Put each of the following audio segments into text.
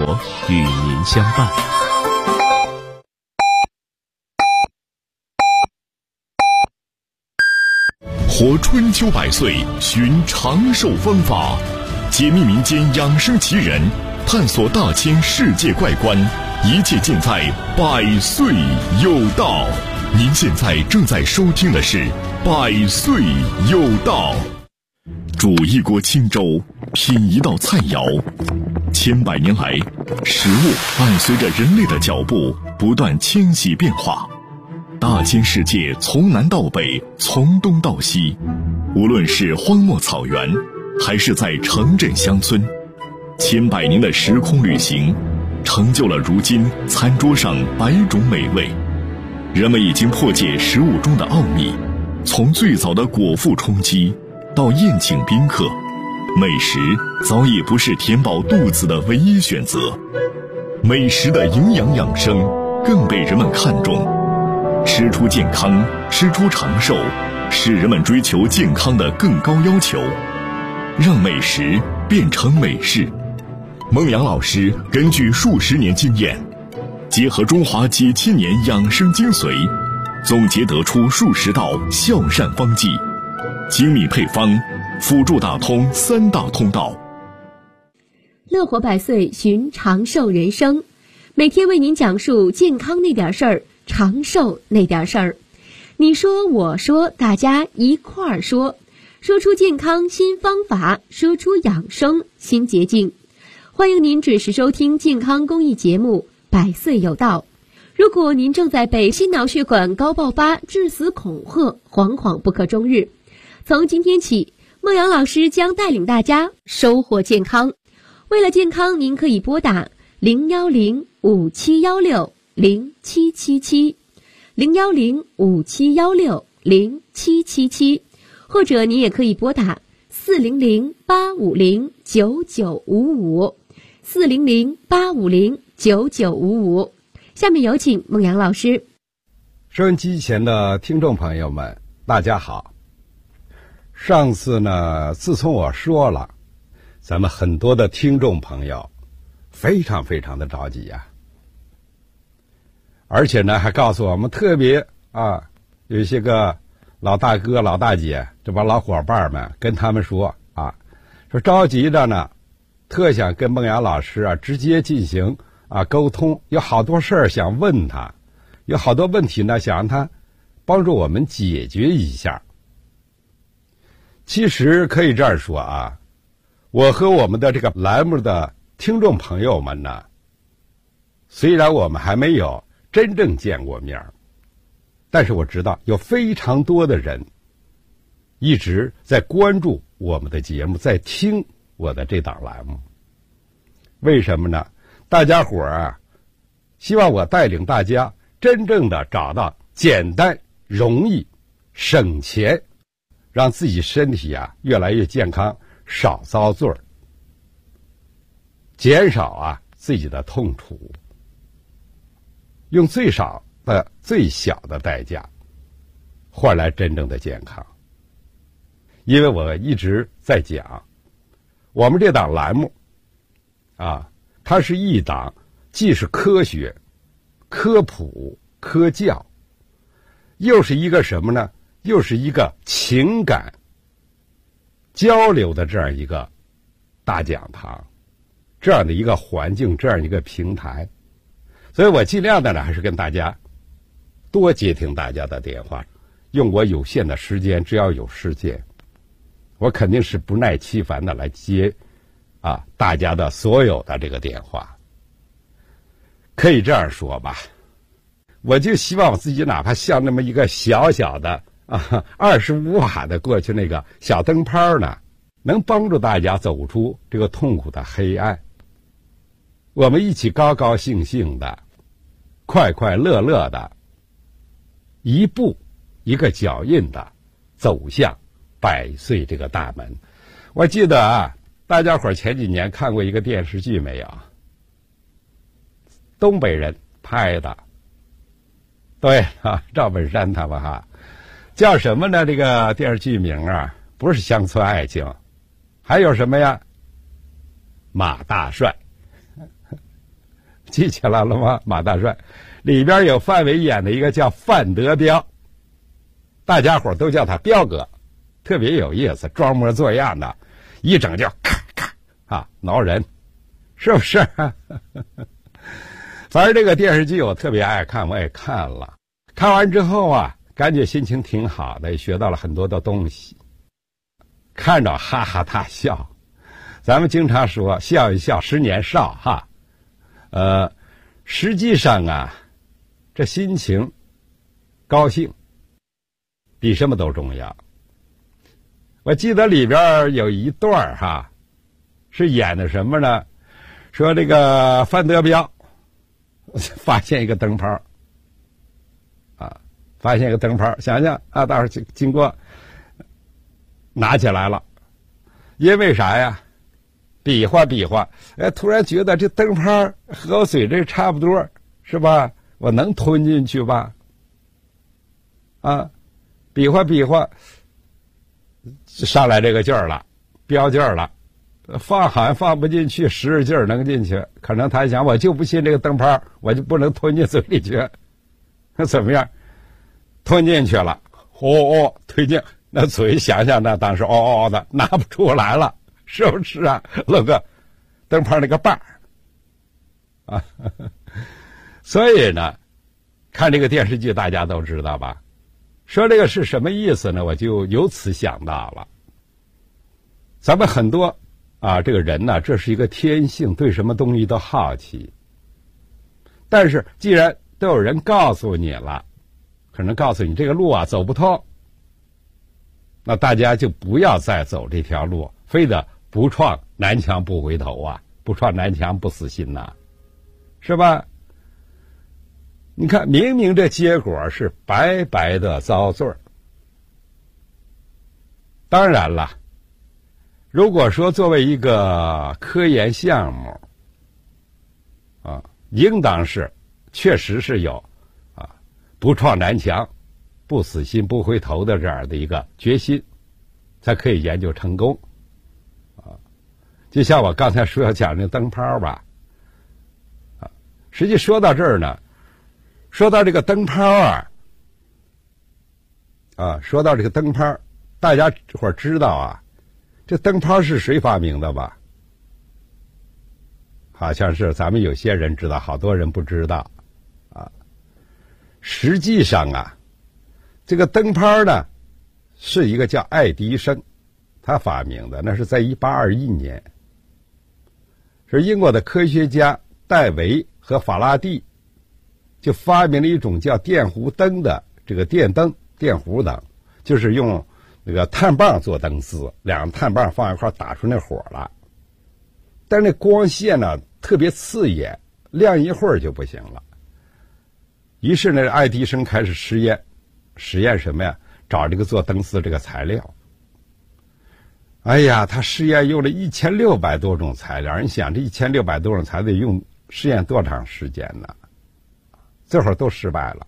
活与您相伴。 活春秋百岁，寻长寿方法，解密民间养生奇人，探索大千世界怪观，一切尽在百岁有道。您现在正在收听的是百岁有道。煮一锅清粥，品一道菜肴，千百年来，食物伴随着人类的脚步不断迁徙变化。大千世界从南到北，从东到西，无论是荒漠草原，还是在城镇乡村，千百年的时空旅行，成就了如今餐桌上百种美味。人们已经破解食物中的奥秘，从最早的果腹充饥到宴请宾客，美食早已不是填饱肚子的唯一选择，美食的营养养生更被人们看重。吃出健康，吃出长寿，是人们追求健康的更高要求。让美食变成美事。孟阳老师根据数十年经验，结合中华几千年养生精髓，总结得出数十道孝善方剂，精密配方，辅助打通三大通道。 乐活百岁，寻长寿人生，每天为您讲述健康那点事儿，长寿那点事儿。你说我说，大家一块儿说，说出健康新方法，说出养生新捷径。欢迎您准时收听健康公益节目百岁有道。如果您正在被心脑血管高爆发致死恐吓，惶惶不可终日，从今天起，孟阳老师将带领大家收获健康。为了健康，您可以拨打010-5716-0777 010-5716-0777，或者你也可以拨打400-850-9955 400-850-9955。下面有请孟阳老师。 收音机前的听众朋友们，大家好。上次呢，自从我说了，咱们很多的听众朋友非常非常的着急呀，而且呢还告诉我们特别有一些个老大哥老大姐这帮老伙伴们跟他们说说着急着呢，特想跟孟阳老师直接进行沟通，有好多事儿想问他，有好多问题呢想让他帮助我们解决一下。其实可以这样说我和我们的这个栏目的听众朋友们呢，虽然我们还没有真正见过面，但是我知道有非常多的人一直在关注我们的节目，在听我的这档栏目。为什么呢？大家伙希望我带领大家真正的找到简单容易省钱，让自己身体越来越健康，少遭罪，减少自己的痛楚，用最少的最小的代价换来真正的健康。因为我一直在讲，我们这档栏目它是一档既是科学、科普、科教，又是一个什么呢？又是一个情感交流的这样一个大讲堂，这样的一个环境，这样一个平台。所以我尽量的呢，还是跟大家多接听大家的电话，用我有限的时间，只要有时间，我肯定是不耐其烦的来接大家的所有的这个电话。可以这样说吧，我就希望我自己哪怕像那么一个小小的25瓦的过去那个小灯泡呢，能帮助大家走出这个痛苦的黑暗。我们一起高高兴兴的，快快乐乐的，一步一个脚印的走向百岁这个大门。我记得大家伙前几年看过一个电视剧没有？东北人拍的，对赵本山他们叫什么呢？这个电视剧名不是乡村爱情，还有什么呀？马大帅。 记起来了吗？马大帅里边有范伟演的一个叫范德彪，大家伙都叫他彪哥，特别有意思，装模作样的，一整就咔咔啊挠人，是不是？反正这个电视剧我特别爱看，我也看了，看完之后啊，感觉心情挺好的，也学到了很多的东西，看着哈哈大笑。咱们经常说笑一笑10年少哈，实际上啊，这心情高兴比什么都重要。我记得里边有一段哈，是演的什么呢？说这个范德彪发现一个灯泡啊，发现一个灯泡，想想啊，大伙儿经过拿起来了，因为啥呀？比划比划，突然觉得这灯泡和我嘴这差不多，是吧？我能吞进去吧？啊，比划比划，上来这个劲儿了，飙劲儿了，放好像放不进去，使劲儿能进去。可能他想，我就不信这个灯泡，我就不能吞进嘴里去。那怎么样？吞进去了，推进，那嘴想想那当时的，拿不出来了。是不是啊？露个灯泡那个把儿啊，所以呢，看这个电视剧大家都知道吧？说这个是什么意思呢？我就由此想到了，咱们很多啊，这个人呢，这是一个天性，对什么东西都好奇。但是既然都有人告诉你了，可能告诉你这个路啊走不通，那大家就不要再走这条路，非得不撞南墙不回头啊，不撞南墙不死心呐，是吧？你看，明明这结果是白白的遭罪。当然了，如果说作为一个科研项目啊，应当是确实是有啊不撞南墙不死心不回头的这样的一个决心，才可以研究成功。就像我刚才说要讲那灯泡吧，啊，实际说到这儿呢，说到这个灯泡说到这个灯泡，大家伙知道啊，这灯泡是谁发明的吧？好像是咱们有些人知道，好多人不知道啊。实际上啊，这个灯泡呢，是一个叫爱迪生他发明的，那是在1821年。是英国的科学家戴维和法拉第就发明了一种叫电弧灯的这个电灯，电弧灯就是用那个碳棒做灯丝，两个碳棒放一块打出那火来，但是那光线呢特别刺眼，亮一会儿就不行了。于是呢，爱迪生开始实验什么呀？找这个做灯丝这个材料。哎呀，他实验用了1600多种材料，你想这1600多种材料得用实验多长时间呢？最后都失败了。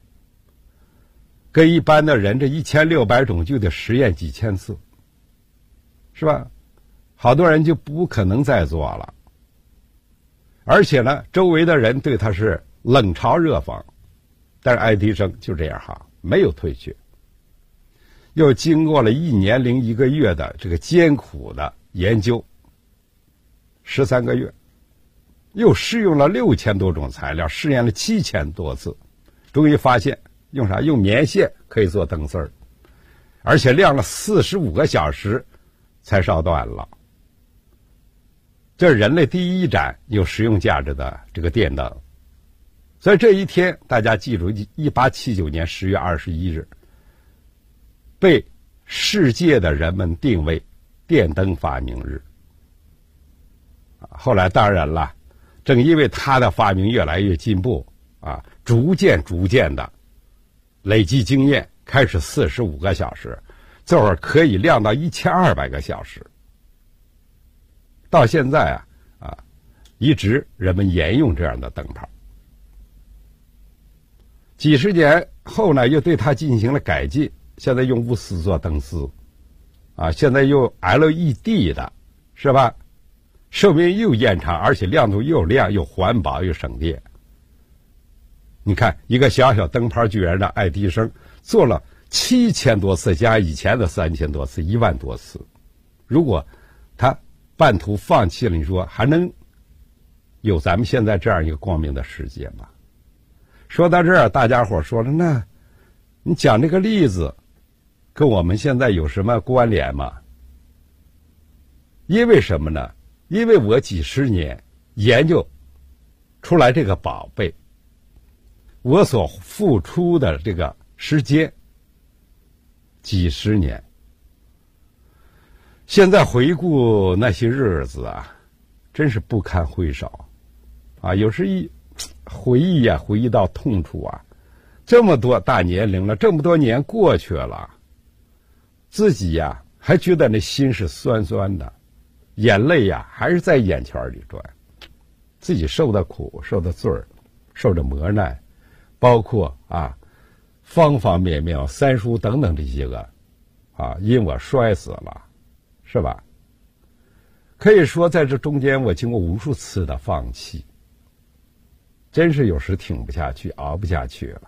跟一般的人这1600种就得实验几千次，是吧？好多人就不可能再做了。而且呢，周围的人对他是冷嘲热讽，但是爱迪生就这样哈，没有退却。又经过了1年零1个月的这个艰苦的研究，13个月，又试用了6000多种材料，试验了7000多次，终于发现用啥？用棉线可以做灯丝儿，而且亮了45个小时才烧断了。这是人类第一盏有实用价值的这个电灯。所以这一天大家记住，1879年10月21日。被世界的人们定为电灯发明日。后来当然了，正因为他的发明越来越进步啊，逐渐的累积经验，开始45个小时，这会儿可以亮到1200个小时。到现在一直人们沿用这样的灯泡。几十年后呢，又对它进行了改进。现在用钨丝做灯丝，现在用 LED 的，是吧？ 寿命又延长，而且亮度又亮，又环保又省电。你看，一个小小灯泡居然让爱迪生做了7000多次，加以前的3000多次，1万多次。如果他半途放弃了，你说还能有咱们现在这样一个光明的世界吗？说到这儿，大家伙说了，那你讲这个例子跟我们现在有什么关联吗？因为什么呢？因为我几十年研究出来这个宝贝，我所付出的这个时间几十年，现在回顾那些日子啊，真是不堪回首啊！有时一回忆啊，回忆到痛处啊，这么多大年龄了，这么多年过去了，自己呀还觉得那心是酸酸的，眼泪呀还是在眼圈里转，自己受的苦，受的罪儿，受的磨难，包括啊方方面面三叔等等这些个啊，因我摔死了，是吧？可以说在这中间我经过无数次的放弃，真是有时挺不下去，熬不下去了。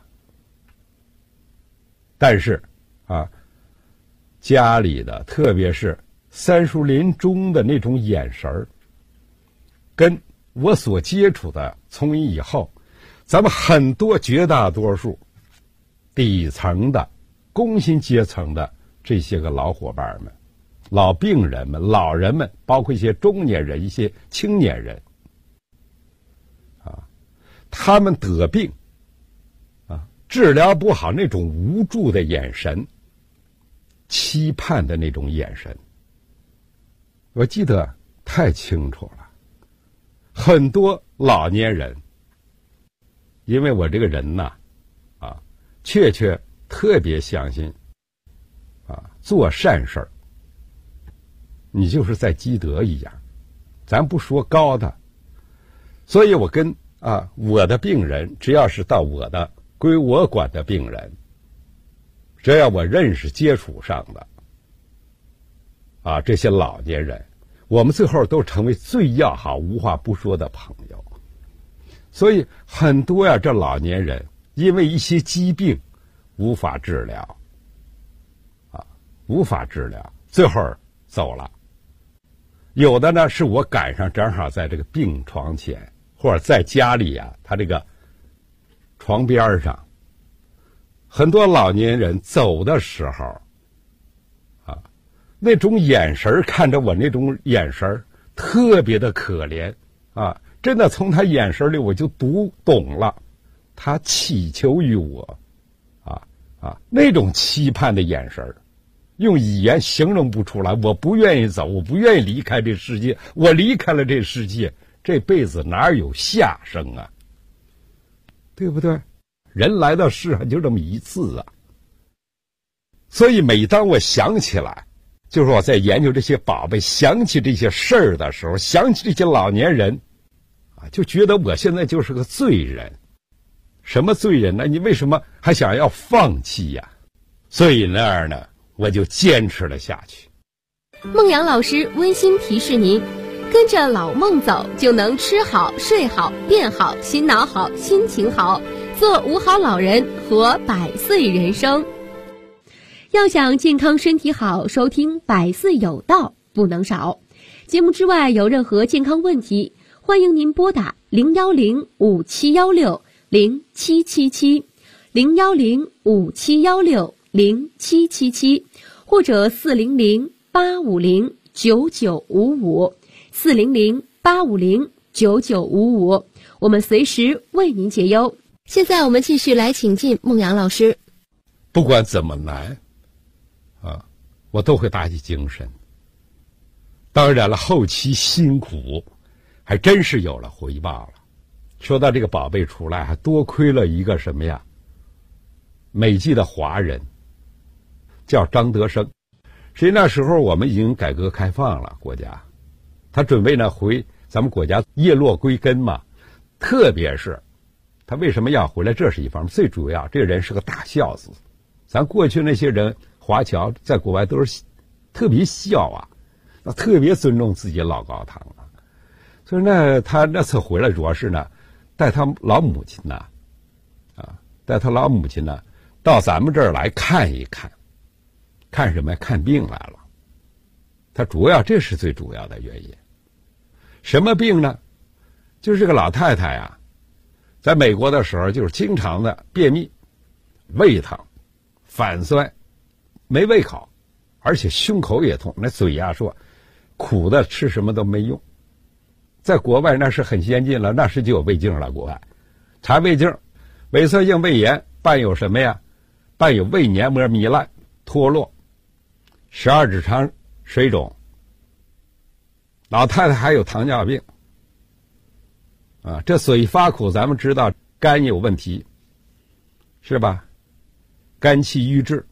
但是啊，家里的特别是三叔临终的那种眼神儿，跟我所接触的从医以后，咱们很多绝大多数底层的工薪阶层的这些个老伙伴们、老病人们、老人们，包括一些中年人、一些青年人啊，他们得病啊，治疗不好，那种无助的眼神，期盼的那种眼神，我记得太清楚了。很多老年人，因为我这个人呐，啊，确特别相信啊，做善事儿，你就是在积德一样，咱不说高的。所以我跟啊我的病人，只要是到我的归我管的病人，只要我认识接触上的啊这些老年人，我们最后都成为最要好、无话不说的朋友。所以很多呀，这老年人因为一些疾病无法治疗，啊，无法治疗，最后走了。有的呢，是我赶上正好在这个病床前，或者在家里啊，他这个床边上。很多老年人走的时候，啊，那种眼神看着我，那种眼神特别的可怜啊！真的从他眼神里我就读懂了，他祈求于我，那种期盼的眼神，用语言形容不出来。我不愿意走，我不愿意离开这世界，我离开了这世界，这辈子哪有下生啊？对不对？人来到世上就这么一次啊。所以每当我想起来，就是我在研究这些宝贝，想起这些事儿的时候，想起这些老年人啊，就觉得我现在就是个罪人。什么罪人呢？你为什么还想要放弃呀？所以那样呢，我就坚持了下去。 孟阳老师温馨提示您，跟着老孟走，就能吃好、睡好、变好、心脑好、心情好，做五好老人，活100岁人生。要想健康身体好，收听百岁有道不能少。节目之外有任何健康问题，欢迎您拨打01057160777 01057160777，或者400-850-9955 400-850-9955，我们随时为您解忧。现在我们继续来请进孟阳老师。 不管怎么难啊，我都会打起精神。当然了，后期辛苦还真是有了回报了。说到这个宝贝出来，还多亏了一个什么呀？美籍的华人，叫张德生。实际那时候我们已经改革开放了，国家他准备呢回咱们国家叶落归根嘛。特别是他为什么要回来，这是一方面，最主要这个人是个大孝子。咱过去那些人华侨在国外都是特别孝啊，特别尊重自己老高堂啊。 所以呢，他那次回来主要是呢，带他老母亲呢，到咱们这儿来看一看，看什么呀？看病来了。他主要这是最主要的原因。什么病呢？就是这个老太太呀，在美国的时候就是经常的便秘、胃疼、反酸、没胃口，而且胸口也痛，那嘴呀说苦的吃什么都没用。在国外那是很先进了，那是就有胃镜了。国外查胃镜，萎缩性胃炎伴有什么呀？伴有胃黏膜糜烂、脱落、12指肠水肿。老太太还有糖尿病啊，这所以发苦，咱们知道肝有问题，是吧？肝气郁滞。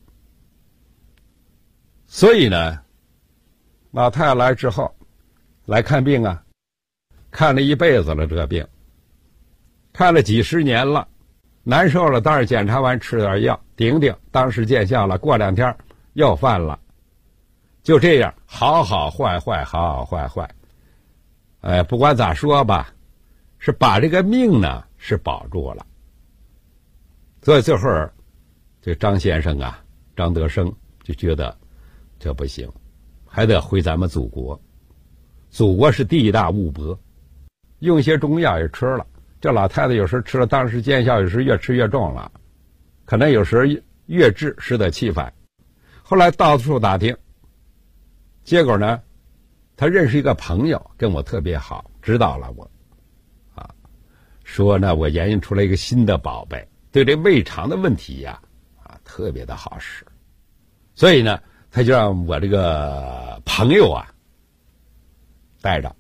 所以呢，老太太来之后来看病啊，看了一辈子了，这个病看了几十年了，难受了，当时检查完吃点药顶顶，当时见效了，过2天又犯了，就这样好好坏坏，好好坏坏。不管咋说吧，是把这个命呢是保住了。所以最后这张先生啊，张德生就觉得这不行，还得回咱们祖国。祖国是地大物博，用一些中药也吃了，这老太太有时候吃了当时见效，有时越吃越重了，可能有时候越治适得其反。后来到处打听，结果呢，他认识一个朋友跟我特别好，指导了我说呢我研究出来一个新的宝贝，对这胃肠的问题呀特别的好使。所以呢，他就让我这个朋友啊带着，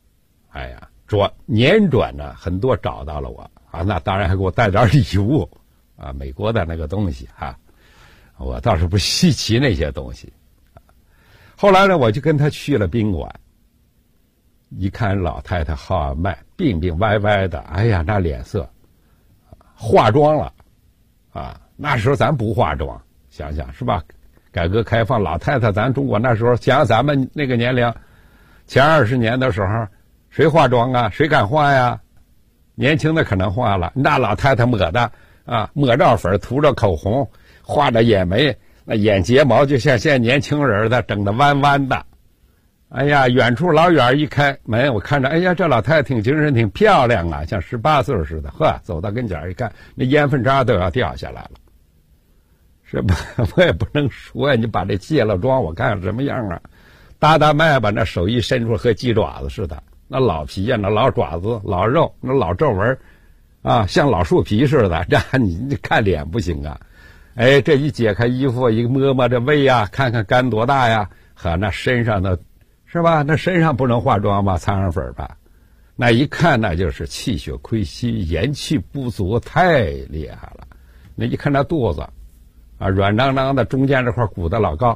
辗转呢很多找到了我那当然还给我带点礼物美国的那个东西我倒是不稀奇那些东西。后来呢，我就跟他去了宾馆，一看老太太号脉病病歪歪的，那脸色化妆了那时候咱不化妆，想想是吧？改革开放，老太太咱中国那时候，想想咱们那个年龄，前20年的时候，谁化妆啊？谁敢化呀？年轻的可能化了，那老太太抹的抹着粉，涂着口红，画着眼眉，那眼睫毛就像现在年轻人的整得弯弯的。远处老远一开门，我看着，这老太太挺精神，挺漂亮啊，像18岁似的。走到跟前一看，那烟粉渣都要掉下来了。是吧？我也不能说你把这卸了妆，我看什么样啊？搭脉吧，那手一伸出和鸡爪子似的，那老皮呀，那老爪子、老肉，那老皱纹像老树皮似的。这你看脸不行啊！这一解开衣服，一摸摸这胃呀，看看肝多大呀，那身上的是吧？那身上不能化妆吧？擦上粉吧？那一看那就是气血亏虚，元气不足，太厉害了。那一看那肚子软囊囊的，中间这块鼓得老高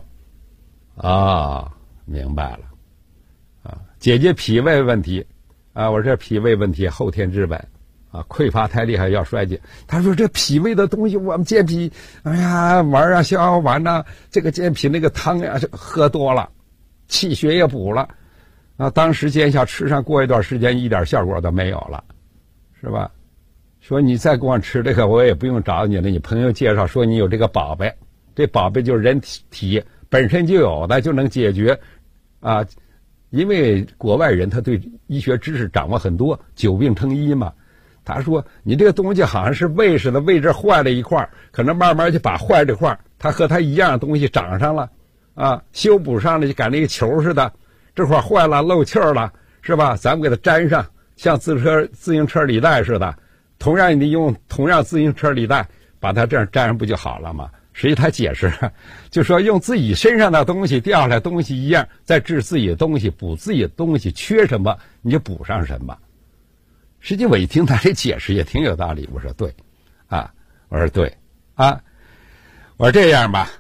明白了解决脾胃问题我这脾胃问题后天之本匮乏太厉害要衰竭。他说这脾胃的东西我们健脾玩逍遥丸这个健脾那个汤呀喝多了，气血也补了当时见效，吃上过一段时间一点效果都没有了，是吧？说你再光吃这个，我也不用找你了，你朋友介绍说你有这个宝贝，这宝贝就是人体本身就有的，就能解决因为国外人他对医学知识掌握很多，久病成医嘛。他说你这个东西好像是胃似的，胃这坏了一块，可能慢慢就把坏这块它和它一样的东西长上了修补上了，就赶那个球似的，这块坏了漏气儿了，是吧？咱们给它粘上，像自行车履带似的，同样你用同样自行车履带把它这样粘上不就好了吗？实际他解释就说用自己身上的东西掉下来东西一样，再治自己的东西，补自己的东西，缺什么你就补上什么。实际我一听他这解释也挺有道理，我说对我说对我说这样吧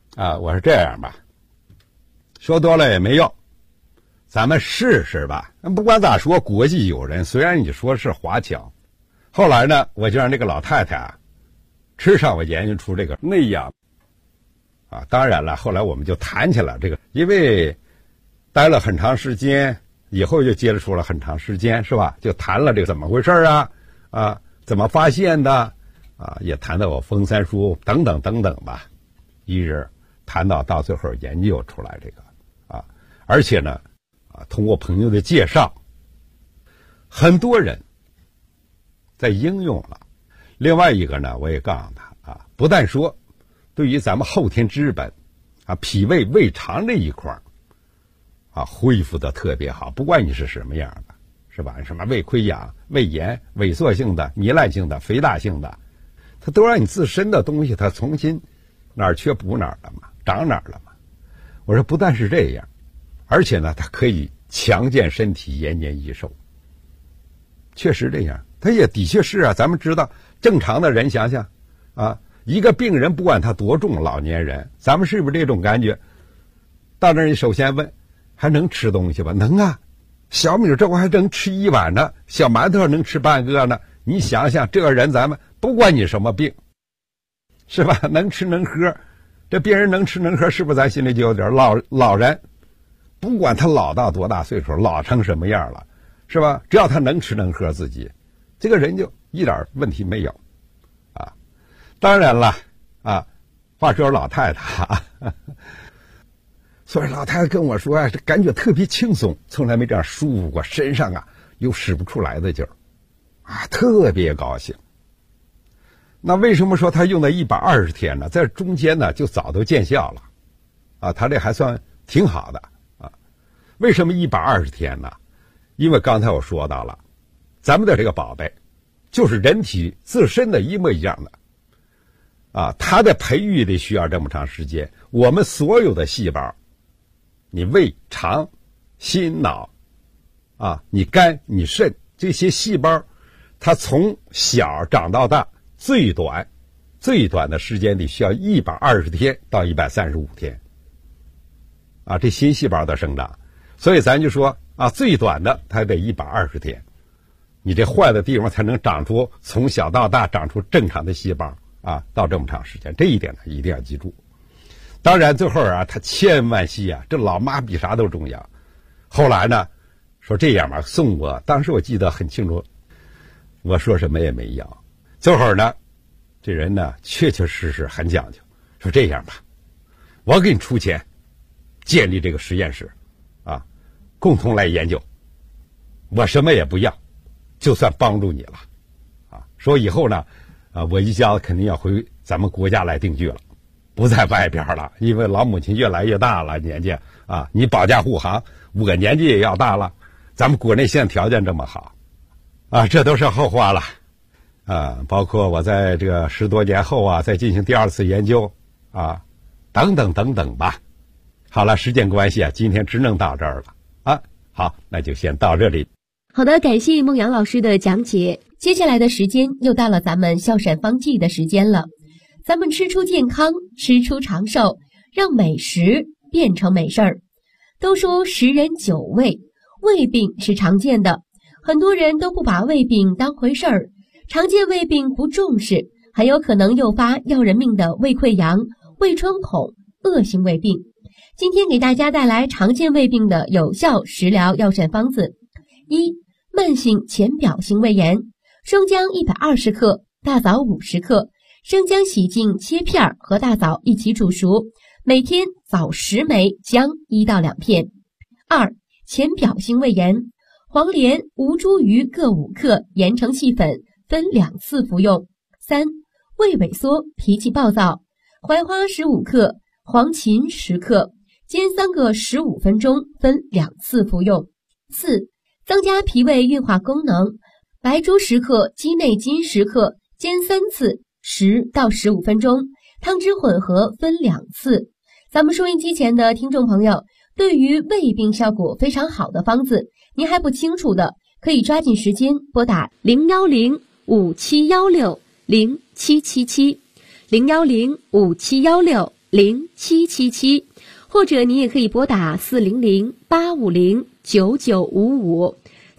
说多了也没用，咱们试试吧。不管咋说，国际友人，虽然你说是华侨，后来呢，我就让这个老太太吃上我研究出这个内养当然了，后来我们就谈起来这个，因为待了很长时间， 以后就接触了很长时间，是吧？就谈了这个怎么回事啊，怎么发现的啊，也谈到我封三书等等等等吧，一直谈到最后研究出来这个啊，而且呢通过朋友的介绍，很多人在应用了。另外一个呢，我也告诉他啊，不但说对于咱们后天之本啊，脾胃胃肠这一块啊，恢复的特别好，不管你是什么样的，是吧？什么胃溃疡、胃炎、萎缩性的、糜烂性的、肥大性的，它都让你自身的东西它重新哪儿缺补哪儿了嘛，长哪儿了嘛。我说不但是这样，而且呢，它可以强健身体，延年益寿。确实这样，它也的确是啊。咱们知道，正常的人想想啊，一个病人不管他多重，老年人，咱们是不是这种感觉？到那儿你首先问，还能吃东西吧？能啊，小米粥还能吃一碗呢，小馒头能吃半个呢。你想想，这个人咱们不管你什么病，是吧？能吃能喝，这病人能吃能喝，是不是咱心里就有点老人？不管他老到多大岁数，老成什么样了，是吧？只要他能吃能喝，自己这个人就一点问题没有啊。当然了啊，话说老太太所以老太太跟我说啊，这感觉特别轻松，从来没这样舒服过，身上啊有使不出来的劲儿啊，特别高兴。那为什么说他用了120天呢？在中间呢就早都见效了啊，他这还算挺好的啊。为什么120天呢？因为刚才我说到了，咱们的这个宝贝就是人体自身的一模一样的啊，它的培育得需要这么长时间。我们所有的细胞，你胃肠心脑啊，你肝你肾这些细胞，它从小长到大，最短的时间里需要120天到135天啊，这新细胞的生长。所以咱就说啊，最短的它得120天，你这坏的地方才能长出，从小到大长出正常的细胞啊，到这么长时间，这一点呢一定要记住。当然最后啊，他千万细啊，这老妈比啥都重要。后来呢，说这样吧，送我，当时我记得很清楚，我说什么也没要。最后呢，这人呢确确实实很讲究，说这样吧，我给你出钱建立这个实验室啊，共同来研究，我什么也不要，就算帮助你了啊。说以后呢我一家子肯定要回咱们国家来定居了，不在外边了，因为老母亲越来越大了，年纪啊，你保驾护航，我年纪也要大了，咱们国内现在条件这么好啊，这都是后话了啊。包括我在这个10多年后啊，再进行第2次研究啊，等等等等吧。好了，时间关系啊，今天只能到这儿了啊。好，那就先到这里。 好的，感谢孟阳老师的讲解。接下来的时间又到了咱们孝善方剂的时间了。咱们吃出健康，吃出长寿，让美食变成美事儿。都说10人9胃，胃病是常见的，很多人都不把胃病当回事儿，常见胃病不重视，很有可能诱发要人命的胃溃疡、胃穿孔、恶性胃病。今天给大家带来常见胃病的有效食疗药膳方子。1. 慢性浅表性胃炎，生姜120克，大枣50克，生姜洗净切片和大枣一起煮熟，每天枣10枚，姜1到2片。2. 浅表性胃炎，黄连、吴茱萸各5克，研成细粉，分2次服用。3. 胃萎缩、脾气暴躁，槐花15克，黄芩10克，煎3个15分钟，分2次服用。4. 增加脾胃运化功能，白术10克，鸡内金10克，煎3次，10到15分钟，汤汁混合，分2次。咱们收音机前的听众朋友，对于胃病效果非常好的方子，您还不清楚的，可以抓紧时间拨打010-5716-0777 010-5716-0777，或者你也可以拨打400-850-9955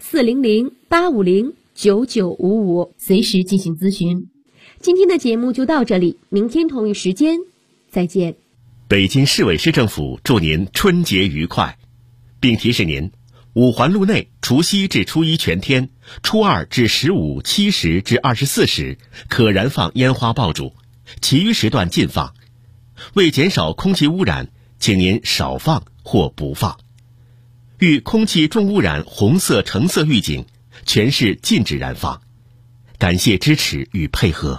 400-850-9955，随时进行咨询。今天的节目就到这里，明天同一时间再见。 北京市委市政府祝您春节愉快，并提示您， 五环路内除夕至初一全天，初二至15、7时至24时可燃放烟花爆竹，其余时段禁放。为减少空气污染，请您少放或不放。遇空气重污染红色、橙色预警，全市禁止燃放。感谢支持与配合。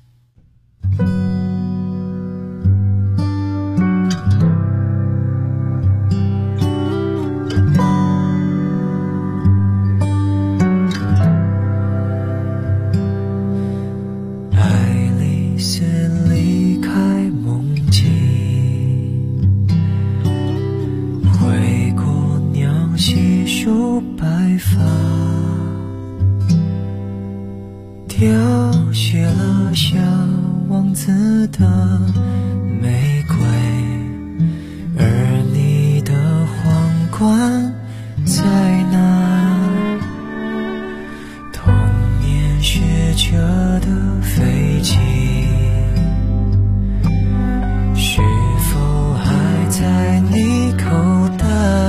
凋谢了小王子的玫瑰，而你的皇冠在哪？童年学着的飞机，是否还在你口袋？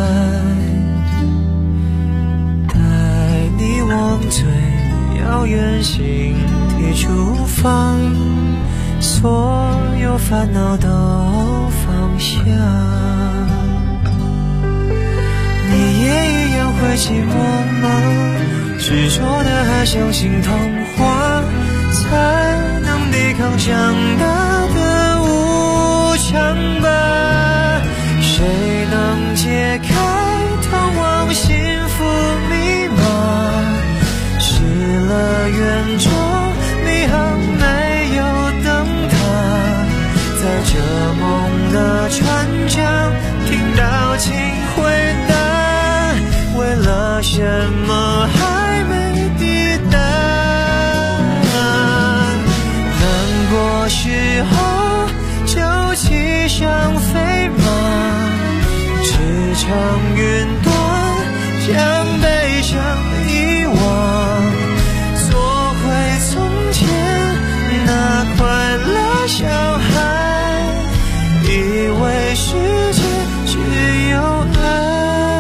带你往最遥远星体出发，所有烦恼都放下。你也一样会寂寞吗？执着的还相信童话，才能抵抗长大的无常吧。谁能解开通往幸福密码？失了远中迷航没有灯塔，在这梦的船长听到请回答，为了什么还没抵达？难过时候就骑上飞马，驰骋云端，将悲伤遗忘，做回从前那快乐小孩，以为世界只有爱。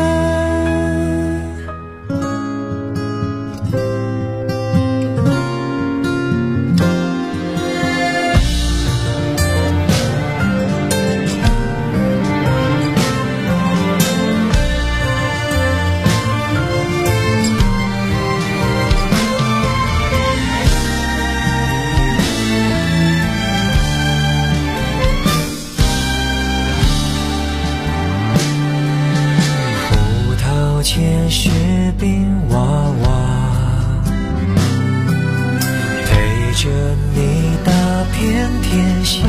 前是冰娃娃，陪着你打遍天下。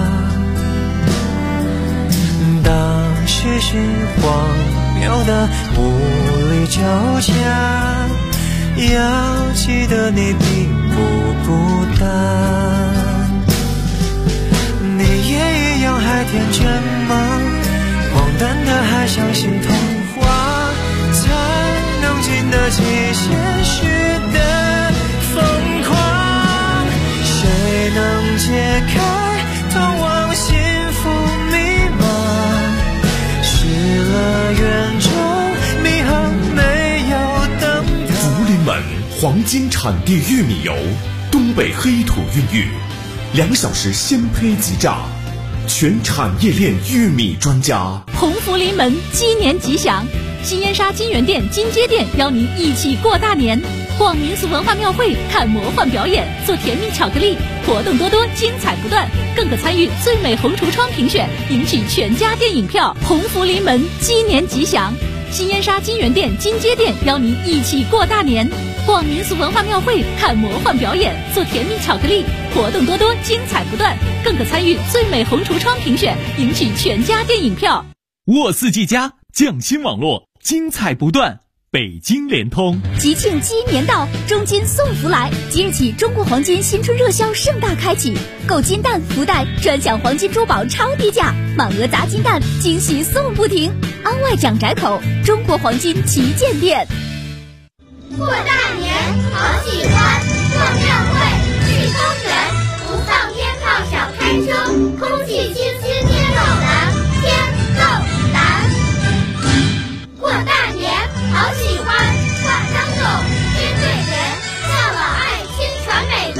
当时是荒谬的无力招架，要记得你并不孤单。你也一样还天真吗？荒诞的还相信童话，才能经得起现实的疯狂。谁能解开通往幸福密码？失了远中迷航没有灯塔。 福临门黄金产地玉米油，东北黑土孕育，2小时鲜胚即榨，全产业链玉米专家。 鸿福临门，鸡年吉祥！新燕莎金源店、金街店邀您一起过大年，逛民俗文化庙会，看魔幻表演，做甜蜜巧克力，活动多多，精彩不断，更可参与最美红橱窗评选，赢取全家电影票。鸿福临门，鸡年吉祥！新燕莎金源店、金街店邀您一起过大年，逛民俗文化庙会，看魔幻表演，做甜蜜巧克力，活动多多，精彩不断，更可参与最美红橱窗评选，赢取全家电影票。 沃四 G 加匠心网络，精彩不断。北京联通吉庆鸡年到，中金送福来！即日起，中国黄金新春热销盛大开启，购金蛋、福袋专享黄金珠宝超低价，满额砸金蛋，惊喜送不停！安外蒋宅口中国黄金旗舰店。 过大年好喜欢，逛庙会去公园，不放鞭炮少开车，空气清新天狗蓝，天狗蓝。过大年好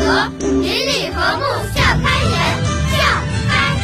和，邻里和睦笑开颜，笑开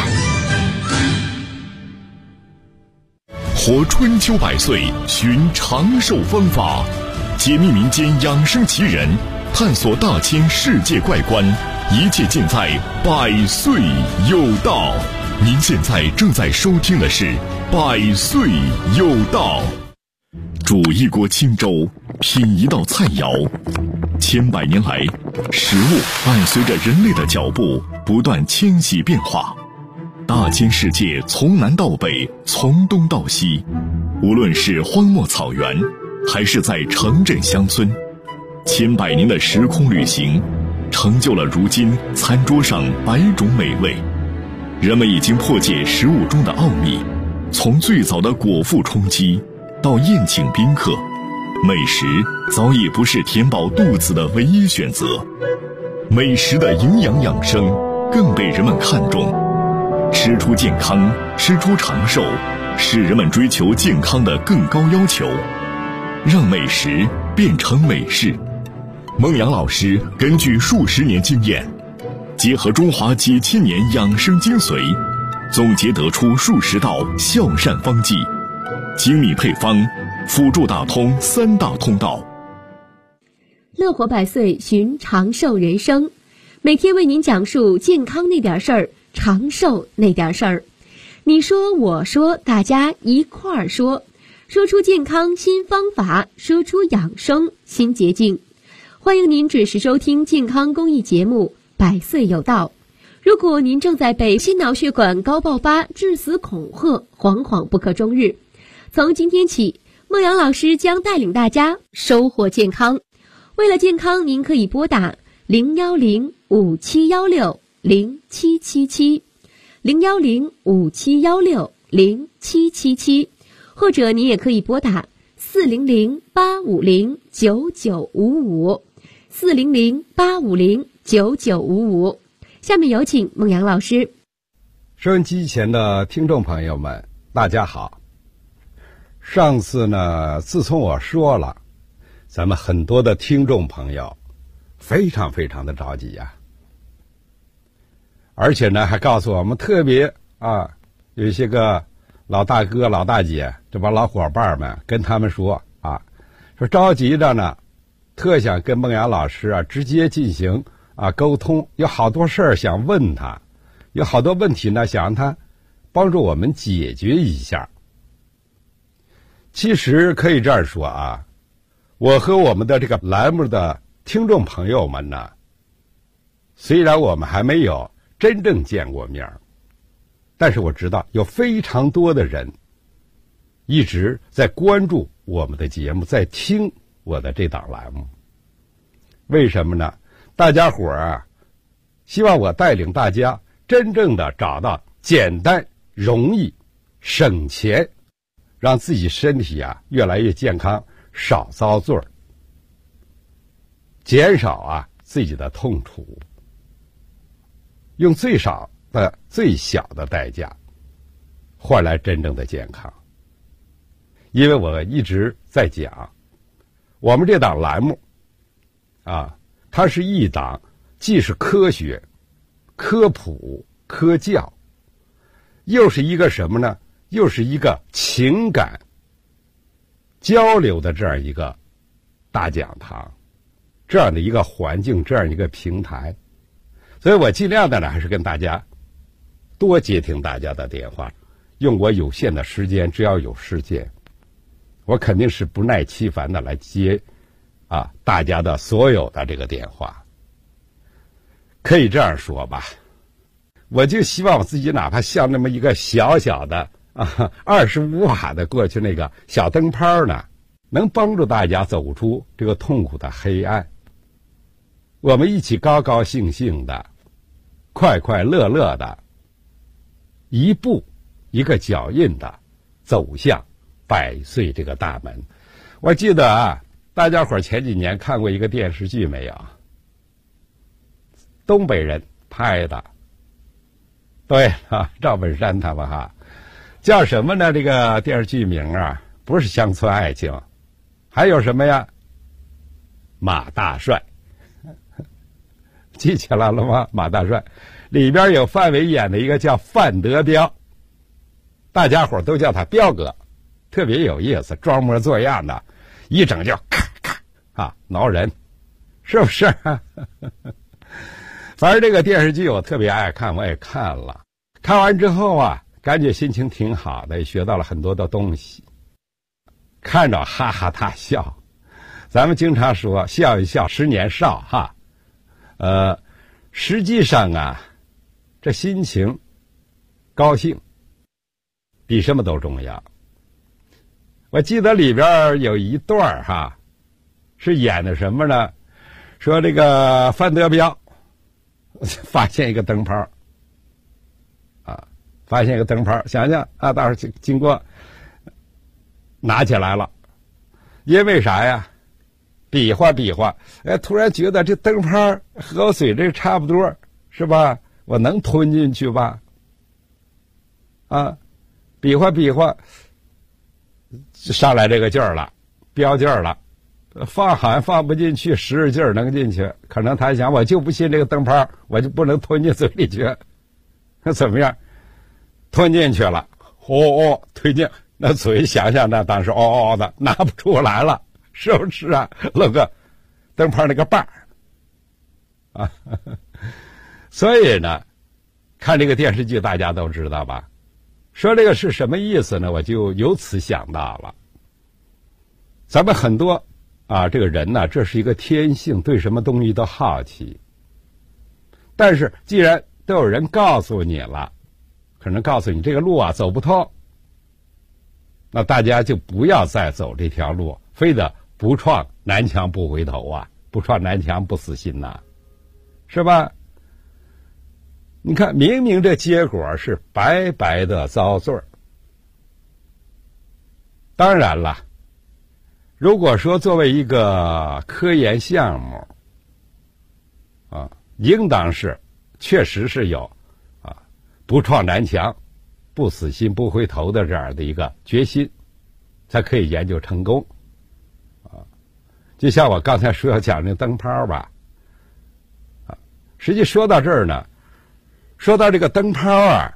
颜。 活春秋百岁，寻长寿方法，解密民间养生奇人，探索大千世界怪观，一切尽在百岁有道。您现在正在收听的是百岁有道。煮一锅清粥，品一道菜肴，千百年来，食物伴随着人类的脚步不断迁徙变化。大千世界从南到北，从东到西，无论是荒漠草原，还是在城镇乡村，千百年的时空旅行，成就了如今餐桌上百种美味。人们已经破解食物中的奥秘，从最早的果腹充饥到宴请宾客，美食早已不是填饱肚子的唯一选择，美食的营养养生更被人们看重。吃出健康，吃出长寿，是人们追求健康的更高要求。让美食变成美事。孟阳老师根据数十年经验，结合中华几千年养生精髓，总结得出数十道孝善方剂，精密配方，辅助打通3大通道。 乐活百岁，寻长寿人生，每天为您讲述健康那点事儿，长寿那点事儿。你说我说，大家一块儿说，说出健康新方法，说出养生新捷径。欢迎您准时收听健康公益节目百岁有道。如果您正在被心脑血管高爆发致死恐吓，惶惶不可终日，从今天起，孟阳老师将带领大家收获健康。为了健康，您可以拨打010-5716-0777 010-5716-0777，或者您也可以拨打400-850-9955 400-850-9955。下面有请孟阳老师。 收音机前的听众朋友们，大家好。上次呢，自从我说了，咱们很多的听众朋友非常非常的着急呀，而且呢还告诉我们特别有一些个老大哥老大姐这帮老伙伴们跟他们说说着急着呢，特想跟孟阳老师直接进行沟通，有好多事儿想问他，有好多问题呢想让他帮助我们解决一下。其实可以这样说我和我们的这个栏目的听众朋友们呢，虽然我们还没有真正见过面，但是我知道有非常多的人一直在关注我们的节目，在听我的这档栏目。为什么呢？大家伙希望我带领大家真正的找到简单容易省钱，让自己身体越来越健康，少遭罪，减少自己的痛楚，用最少的最小的代价换来真正的健康。因为我一直在讲，我们这档栏目它是一档既是科学、科普、科教，又是一个什么呢？又是一个情感交流的这样一个大讲堂，这样的一个环境，这样一个平台。所以我尽量的呢，还是跟大家多接听大家的电话，用我有限的时间，只要有时间，我肯定是不耐其烦的来接大家的所有的这个电话。可以这样说吧，我就希望我自己哪怕像那么一个小小的25瓦的过去那个小灯泡呢，能帮助大家走出这个痛苦的黑暗。我们一起高高兴兴的，快快乐乐的，一步一个脚印的走向百岁这个大门。我记得大家伙前几年看过一个电视剧没有？东北人拍的，对赵本山他们叫什么呢？这个电视剧名不是乡村爱情，还有什么呀？马大帅。 记起来了吗？马大帅里边有范伟演的一个叫范德彪，大家伙都叫他彪哥，特别有意思，装模作样的，一整就咔咔啊挠人，是不是？反正这个电视剧我特别爱看，我也看了，看完之后啊，感觉心情挺好的，也学到了很多的东西，看着哈哈大笑。咱们经常说笑一笑10年少哈，实际上啊，这心情高兴比什么都重要。我记得里边有一段哈，是演的什么呢？说这个范德彪发现一个灯泡啊，发现一个灯泡，想想啊，到时候经过拿起来了，因为啥呀？比划比划，哎，突然觉得这灯泡和我嘴这差不多，是吧？我能吞进去吧？啊，比划比划，上来这个劲儿了，飙劲儿了，放好像放不进去，使劲儿能进去。可能他想，我就不信这个灯泡，我就不能吞进嘴里去。那怎么样？吞进去了，吞进那嘴，想想那当时的，拿不出来了。是不是啊？露个灯泡那个把儿啊，所以呢，看这个电视剧大家都知道吧？说这个是什么意思呢？我就由此想到了，咱们很多啊，这个人呢，这是一个天性，对什么东西都好奇。但是既然都有人告诉你了，可能告诉你这个路啊走不通，那大家就不要再走这条路，非得不撞南墙不回头啊，不撞南墙不死心呐，是吧？你看，明明这结果是白白的遭罪。当然了，如果说作为一个科研项目啊，应当是确实是有啊不撞南墙不死心不回头的这样的一个决心，才可以研究成功。就像我刚才说要讲那灯泡吧，啊，实际说到这儿呢，说到这个灯泡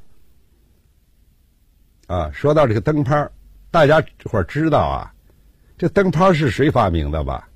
说到这个灯泡，大家伙儿知道啊，这灯泡是谁发明的吧？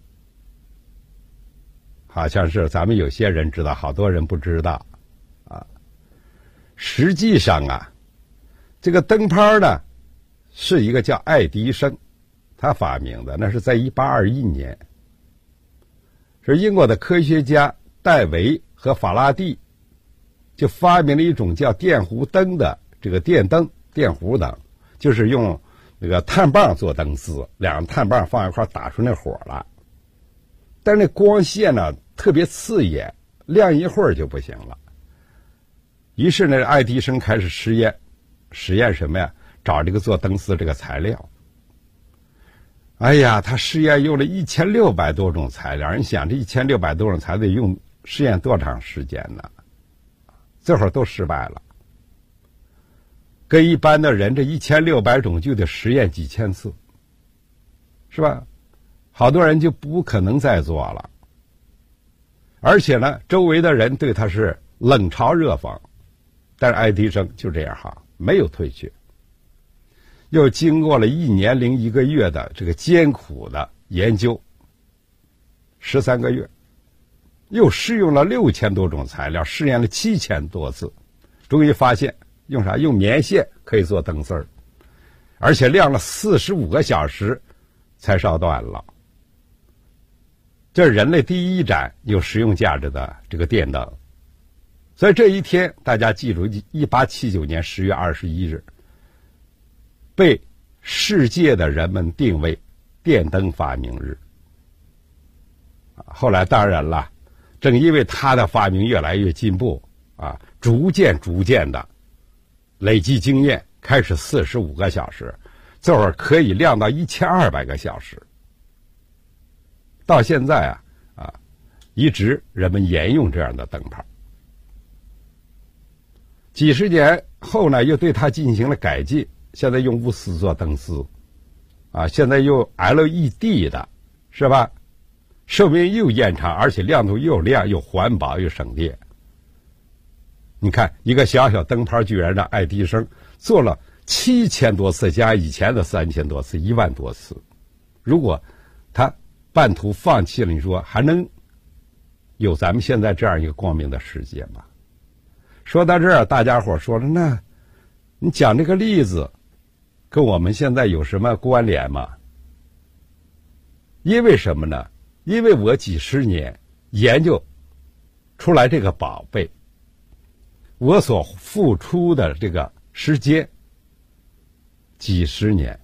好像是咱们有些人知道，好多人不知道啊。实际上啊，这个灯泡呢，是一个叫爱迪生他发明的，那是在1821年。是英国的科学家戴维和法拉第就发明了一种叫电弧灯的这个电灯，电弧灯就是用那个碳棒做灯丝，两个碳棒放一块打出那火来，但是那光线呢特别刺眼，亮一会儿就不行了。于是呢，爱迪生开始实验什么呀？找这个做灯丝这个材料。哎呀，他试验用了1600多种材料，你想这1600多种材料得用试验多长时间呢？这会儿都失败了。跟一般的人这1600种就得实验几千次，是吧？好多人就不可能再做了。而且呢，周围的人对他是冷嘲热讽，但是爱迪生就这样哈，没有退却。又经过了1年零1个月的这个艰苦的研究，13个月，又试用了6000多种材料，试验了7000多次，终于发现用啥？用棉线可以做灯丝儿，而且亮了45个小时才烧断了。这是人类第一盏有实用价值的这个电灯。所以这一天大家记住，1879年10月21日。被世界的人们定为电灯发明日。后来当然了，正因为他的发明越来越进步啊，逐渐的累积经验，开始45个小时，这会儿可以亮到1200个小时。到现在一直人们沿用这样的灯泡。几十年后呢，又对它进行了改进。现在用钨丝做灯丝，现在用 LED 的，是吧？ 寿命又延长，而且亮度又亮，又环保又省电。你看，一个小小灯泡居然让爱迪生做了7000多次，加以前的3000多次，1万多次。如果他半途放弃了，你说还能有咱们现在这样一个光明的世界吗？说到这儿，大家伙说了，那你讲这个例子跟我们现在有什么关联吗？因为什么呢？因为我几十年研究出来这个宝贝，我所付出的这个时间几十年，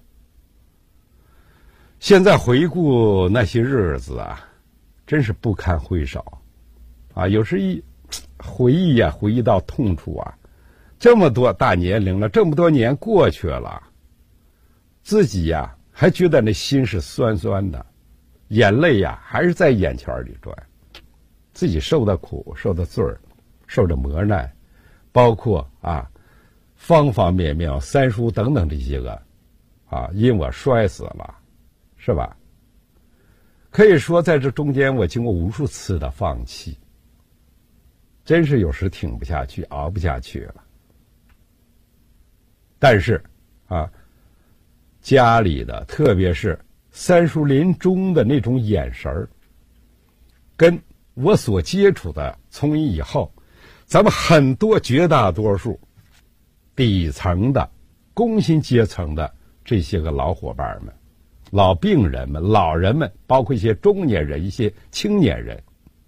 现在回顾那些日子啊，真是不堪回首啊！有时一回忆啊，回忆到痛处啊，这么多大年龄了，这么多年过去了，自己呀还觉得那心是酸酸的，眼泪呀还是在眼圈里转，自己受的苦，受的罪儿，受着磨难，包括方方面面三叔等等这些个因我摔死了，是吧？可以说在这中间我经过无数次的放弃，真是有时挺不下去，熬不下去了。但是家里的特别是三叔临终的那种眼神儿，跟我所接触的从以后咱们很多绝大多数底层的工薪阶层的这些个老伙伴们、老病人们、老人们，包括一些中年人、一些青年人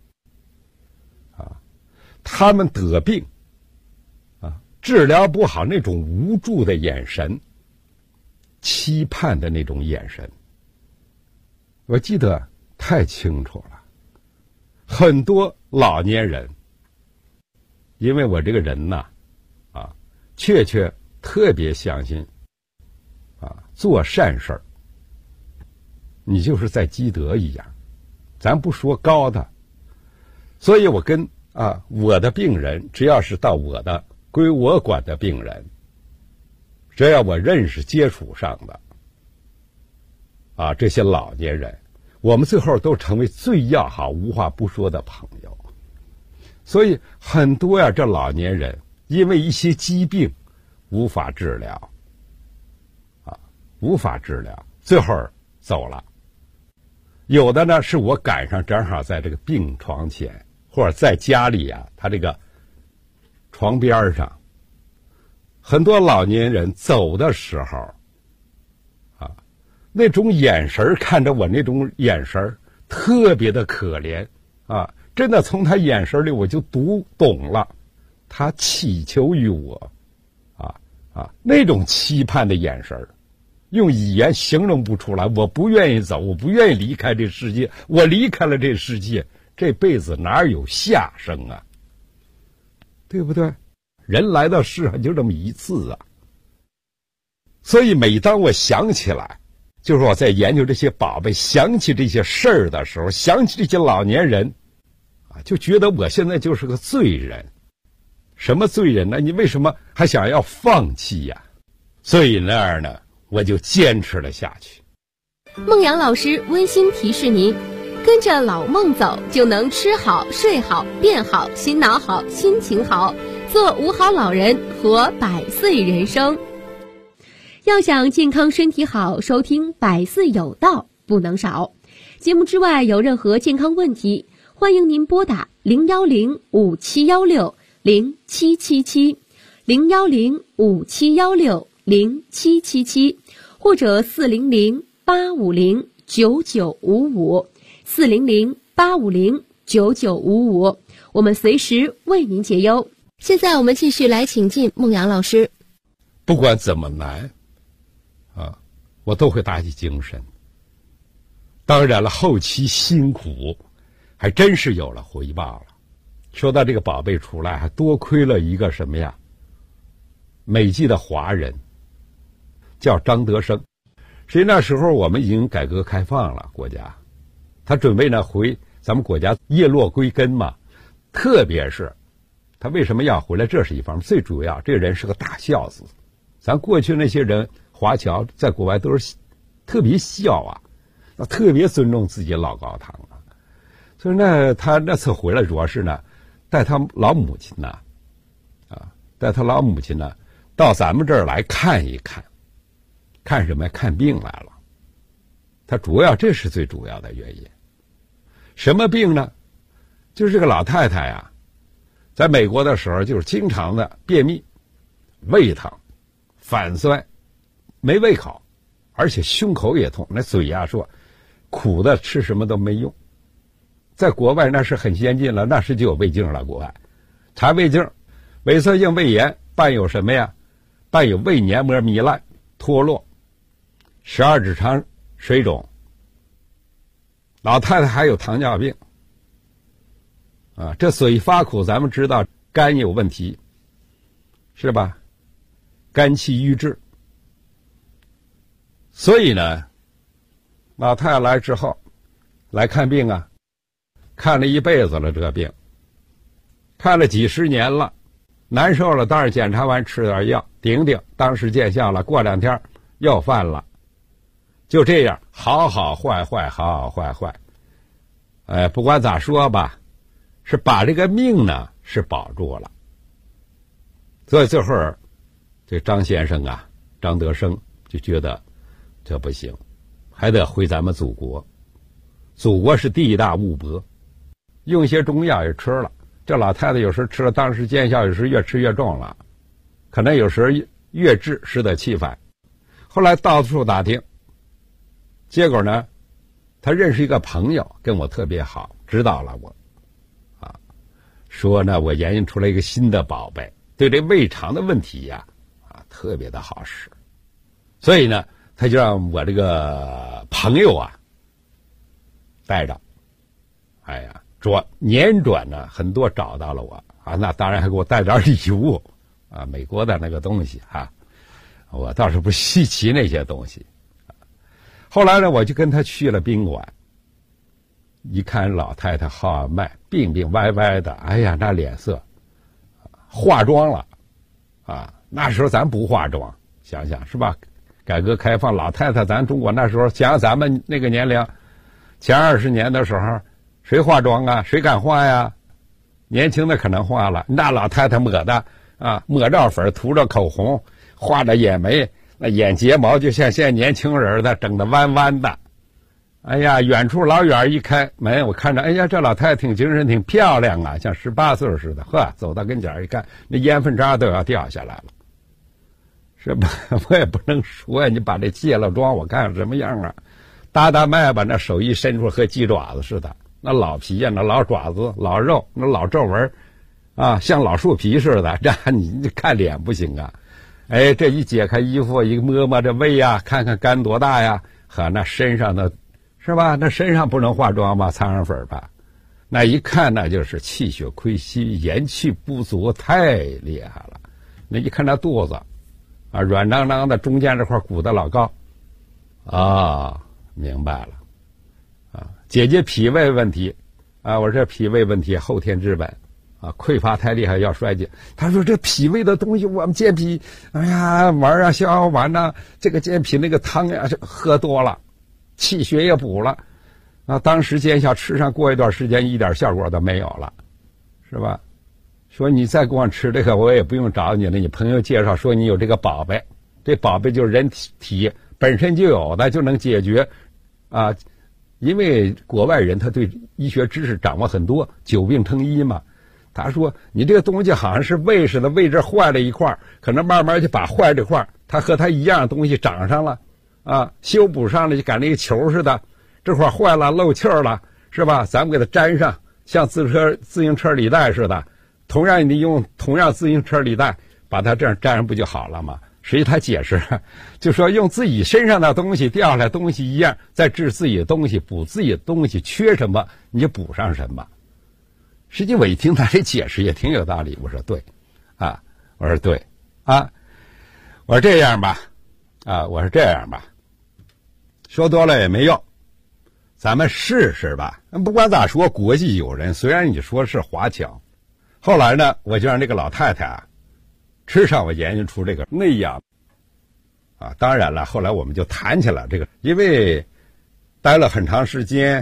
他们得病治疗不好，那种无助的眼神，期盼的那种眼神，我记得太清楚了。很多老年人，因为我这个人呐确特别相信做善事儿你就是在积德一样，咱不说高的，所以我跟我的病人，只要是到我的归我管的病人，只要我认识接触上的这些老年人，我们最后都成为最要好无话不说的朋友。所以很多这老年人因为一些疾病无法治疗最后走了。有的呢是我赶上正好在这个病床前，或者在家里他这个床边上。很多老年人走的时候那种眼神，看着我那种眼神特别的可怜真的从他眼神里我就读懂了，他祈求于我那种期盼的眼神，用语言形容不出来。我不愿意走，我不愿意离开这世界，我离开了这世界，这辈子哪有下生啊？对不对？人来到世上就这么一次所以每当我想起来，就是我在研究这些宝贝，想起这些事儿的时候，想起这些老年人就觉得我现在就是个罪人。什么罪人呢？你为什么还想要放弃呀？所以那样呢，我就坚持了下去。 孟阳老师温馨提示您，跟着老孟走，就能吃好、睡好、变好、心脑好、心情好，做五好老人，活100岁人生。要想健康身体好，收听百岁有道不能少。节目之外有任何健康问题，欢迎您拨打01057160777 01057160777，或者400-850-9955 400-850-9955，我们随时为您解忧。现在我们继续来请进孟阳老师。 不管怎么难我都会打起精神。当然了，后期辛苦还真是有了回报了。说到这个宝贝出来，还多亏了一个什么呀？美籍的华人，叫张德生。实际那时候我们已经改革开放了，国家他准备呢回咱们国家叶落归根嘛。特别是他为什么要回来，这是一方面，最主要这个人是个大孝子。咱过去那些人华侨在国外都是特别孝特别尊重自己老高堂所以呢，他那次回来主要是呢，带他老母亲呢，带他老母亲呢，到咱们这儿来看一看，看什么？看病来了。他主要这是最主要的原因。什么病呢？就是这个老太太呀，在美国的时候就是经常的便秘、胃疼、反酸、没胃口，而且胸口也痛，那嘴呀说苦的吃什么都没用。在国外那是很先进了，那是就有胃镜了。国外查胃镜，萎缩性胃炎伴有什么呀？伴有胃黏膜糜烂、脱落、12指肠水肿。老太太还有糖尿病这嘴发苦，咱们知道肝有问题，是吧？肝气郁滞。所以呢，老太太来之后来看病啊，看了一辈子了，这个病看了几十年了，难受了，当然检查完吃点药顶顶，当时见效了，过2天又犯了，就这样好好坏坏，好好坏坏。不管咋说吧，是把这个命呢是保住了。所以最后这张先生啊，张德生就觉得这不行，还得回咱们祖国。祖国是地大物博，用一些中药也吃了，这老太太有时吃了当时见效，有时越吃越重了，可能有时越治适得其反。后来到处打听，结果呢，他认识一个朋友跟我特别好，指导了我说呢，我研究出来一个新的宝贝，对这胃肠的问题呀特别的好使。所以呢，他就让我这个朋友带着，辗转呢很多找到了我那当然还给我带点礼物美国的那个东西我倒是不稀奇那些东西。后来呢，我就跟他去了宾馆，一看老太太号儿脉，病歪歪的，哎呀，那脸色化妆了那时候咱不化妆，想想是吧？改革开放，老太太咱中国那时候，想咱们那个年龄，前20年的时候，谁化妆啊？谁敢化呀？年轻的可能化了，那老太太抹的抹着粉，涂着口红，画着眼眉，那眼睫毛就像现在年轻人的整得弯弯的。哎呀，远处老远一开门，我看着，哎呀，这老太太挺精神，挺漂亮像18岁似的。走到跟前一看，那烟粉渣都要掉下来了。是吧？我也不能说呀，你把这卸了妆，我看什么样搭脉把那手一伸出和鸡爪子似的，那老皮那老爪子、老肉、那老皱纹像老树皮似的，这你看脸不行这一解开衣服，一摸摸这胃看看肝多大呀，和那身上的是吧？那身上不能化妆吧，擦上粉吧？那一看那就是气血亏虚，元气不足，太厉害了。那一看那肚子软囊囊的，中间这块鼓得老高明白了解决脾胃问题我这脾胃问题后天之本匮乏太厉害要衰竭。他说这脾胃的东西我们健脾玩逍遥丸这个健脾那个汤这喝多了，气血也补了当时见效，吃上过一段时间一点效果都没有了，是吧？说你再光吃这个，我也不用找你了，你朋友介绍说你有这个宝贝，这宝贝就是人体本身就有的，就能解决因为国外人他对医学知识掌握很多，久病成医嘛。他说你这个东西好像是胃似的，胃这坏了一块，可能慢慢就把坏这块它和它一样的东西长上了修补上了，就赶那个球似的，这块坏了漏气了，是吧？咱们给它粘上，像自行车履带似的，同样你用同样自行车履带把它这样粘上不就好了吗？实际他解释就说用自己身上的东西掉下来东西一样，再治自己的东西，补自己的东西，缺什么你就补上什么。实际我一听他这解释也挺有道理，我说对我说对我说这样吧我说这样吧，说多了也没用，咱们试试吧。不管咋说，国际友人，虽然你说是华侨。后来呢，我就让这个老太太吃上我研究出这个内养当然了，后来我们就谈起来这个，因为待了很长时间，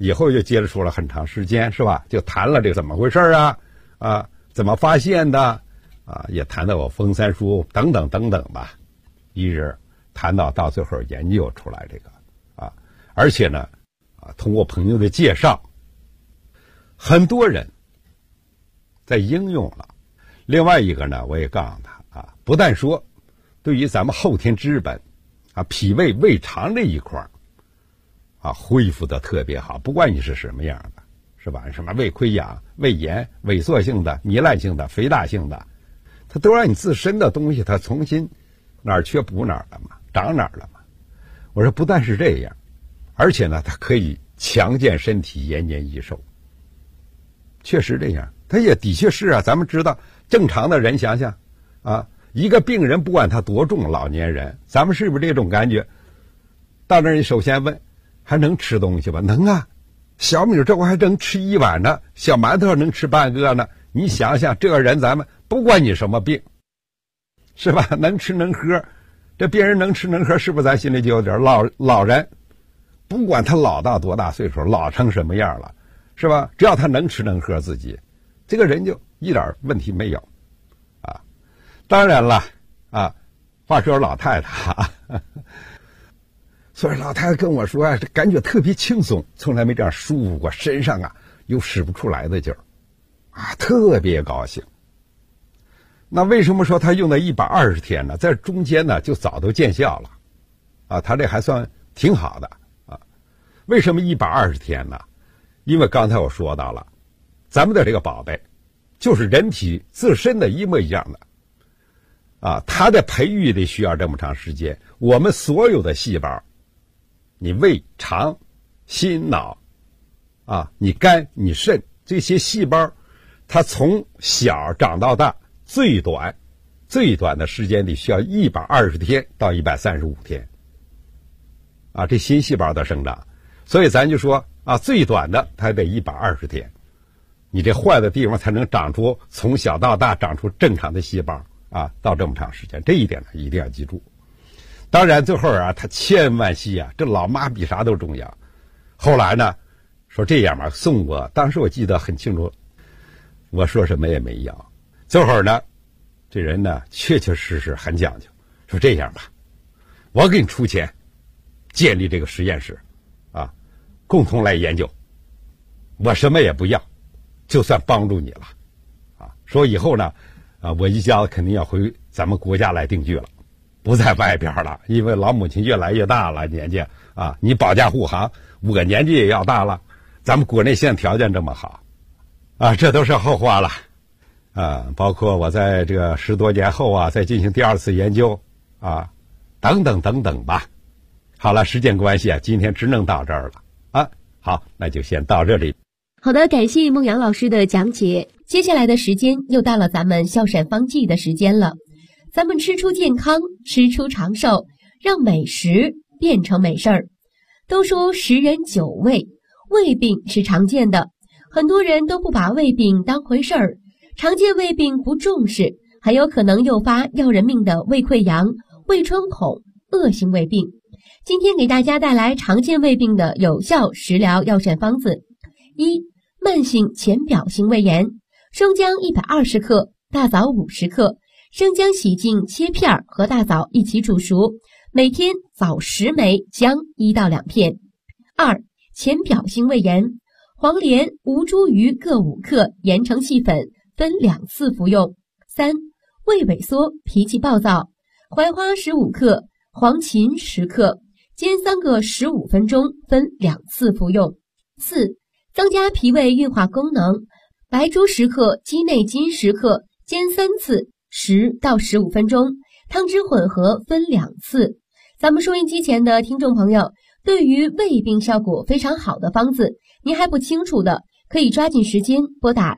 以后就接触了很长时间，是吧？就谈了这个怎么回事啊，怎么发现的啊，也谈到我封三书等等等等吧，一直谈到最后研究出来这个啊，而且呢通过朋友的介绍，很多人在应用了。另外一个呢，我也告诉他啊，不但说对于咱们后天之本啊，脾胃胃肠这一块啊，恢复的特别好，不管你是什么样的，是吧？什么胃溃疡、胃炎、萎缩性的、糜烂性的、肥大性的，它都让你自身的东西它重新哪儿缺补哪儿了嘛，长哪儿了嘛。我说不但是这样，而且呢，它可以强健身体，延年益寿。确实这样，它也的确是啊。咱们知道，正常的人想想啊，一个病人不管他多重，老年人，咱们是不是这种感觉？到那儿你首先问，还能吃东西吧？能啊，小米粥还能吃一碗呢，小馒头能吃半个呢。你想想，这个人咱们不管你什么病，是吧？能吃能喝，这病人能吃能喝，是不是咱心里就有点老人？不管他老到多大岁数，老成什么样了，是吧？只要他能吃能喝，自己这个人就一点问题没有啊。当然了啊，话说老太太所以老太太跟我说啊，这感觉特别轻松，从来没这样舒服过，身上啊有使不出来的劲儿啊，特别高兴。那为什么说他用的120天呢？在中间呢就早都见效了啊，他这还算挺好的啊。为什么120天呢？因为刚才我说到了，咱们的这个宝贝就是人体自身的一模一样的啊，它的培育得需要这么长时间。我们所有的细胞，你胃肠心脑啊，你肝你肾，这些细胞它从小长到大，最短的时间得需要120天到135天啊，这新细胞的生长。所以咱就说啊，最短的它得120天，你这坏的地方才能长出，从小到大长出正常的细胞啊，到这么长时间，这一点呢一定要记住。当然最后啊，他千万系啊，这老妈比啥都重要。后来呢，说这样吧，送我，当时我记得很清楚，我说什么也没要。最后呢，这人呢确确实实很讲究，说这样吧，我给你出钱建立这个实验室啊，共同来研究，我什么也不要，就算帮助你了啊。说以后呢我一家子肯定要回咱们国家来定居了，不在外边了，因为老母亲越来越大了，年纪啊，你保驾护航，我年纪也要大了，咱们国内现在条件这么好啊，这都是后话了啊。包括我在这个10多年后啊，再进行第2次研究啊，等等等等吧。好了，时间关系啊，今天只能到这儿了啊。好，那就先到这里。 好的，感谢孟阳老师的讲解。接下来的时间又到了咱们孝善方剂的时间了。咱们吃出健康，吃出长寿，让美食变成美事儿。都说10人9胃，胃病是常见的，很多人都不把胃病当回事儿。常见胃病不重视，还有可能诱发要人命的胃溃疡、胃穿孔、恶性胃病。今天给大家带来常见胃病的有效食疗药膳方子。1. 慢性浅表性胃炎，生姜120克，大枣50克，生姜洗净切片和大枣一起煮熟，每天枣10枚，姜1到2片。2. 浅表性胃炎，黄连、吴茱萸各5克，研成细粉，分2次服用。3. 胃萎缩、脾气暴躁，槐花15克，黄芩10克，煎3个15分钟，分2次服用。4. 增加脾胃运化功能，白术10克，鸡内金10克，煎3次，10到15分钟，汤汁混合分2次。咱们收音机前的听众朋友，对于胃病效果非常好的方子，您还不清楚的，可以抓紧时间拨打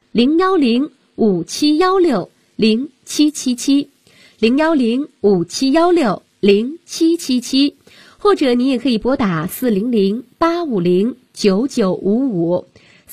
010-5716-0777 010-5716-0777，或者你也可以拨打400-850-9955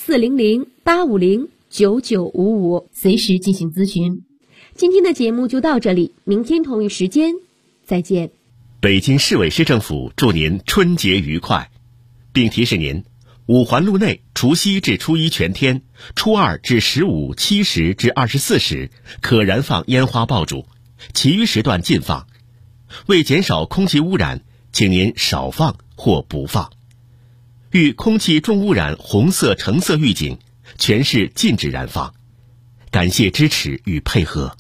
400-850-9955，随时进行咨询。今天的节目就到这里，明天同一时间再见。 北京市委市政府祝您春节愉快，并提示您五环路内除夕至初一全天，初二至15、7时至24时可燃放烟花爆竹，其余时段禁放。为减少空气污染，请您少放或不放。遇空气重污染红色、橙色预警，全市禁止燃放。感谢支持与配合。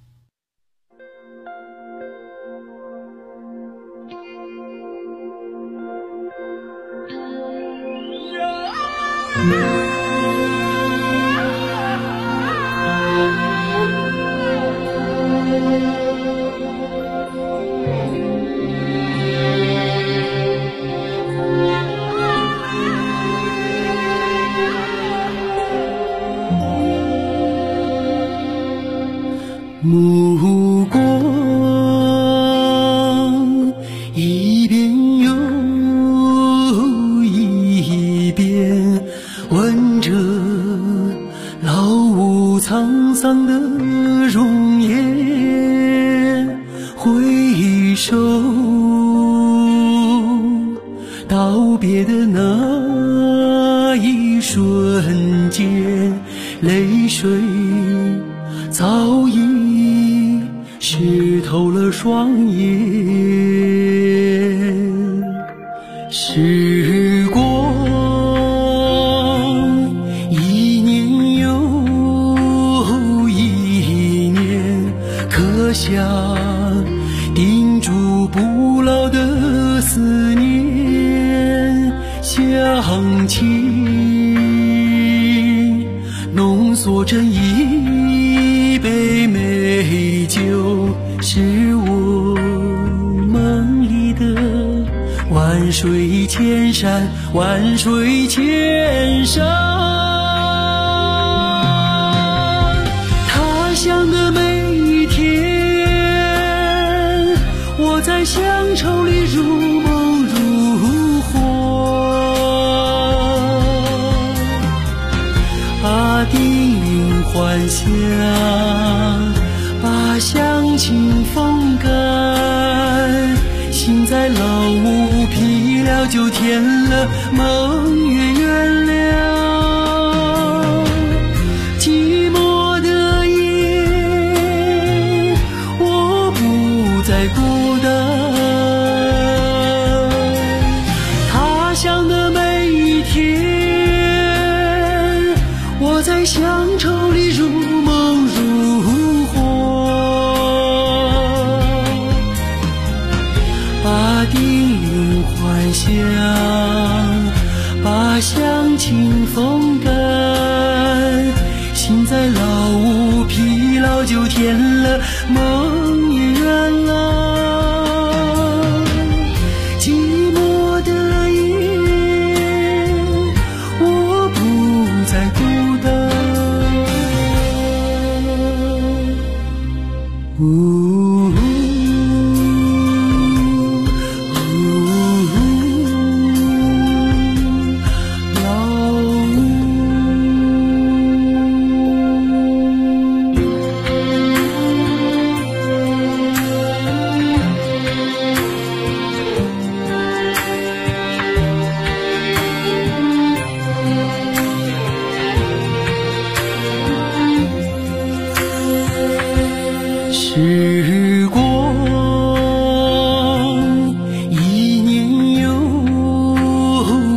目光一遍又一遍，闻着老屋沧桑的容颜，回首道别的那一瞬间，泪水早已湿透了双眼。时光一年又一年，刻下叮嘱不老的思念。乡亲浓缩成一杯美酒，是我梦里的万水千山，万水千山。他乡的每一天，我在乡愁里如梦如幻。把叮咛还乡，把乡情风干，心在老屋披了就填了，梦也圆了。寂寞的夜，我不再孤单。他乡的每一天，我在乡愁里如梦如幻。把叮咛还乡，把乡情风干，心在老屋疲劳就填了梦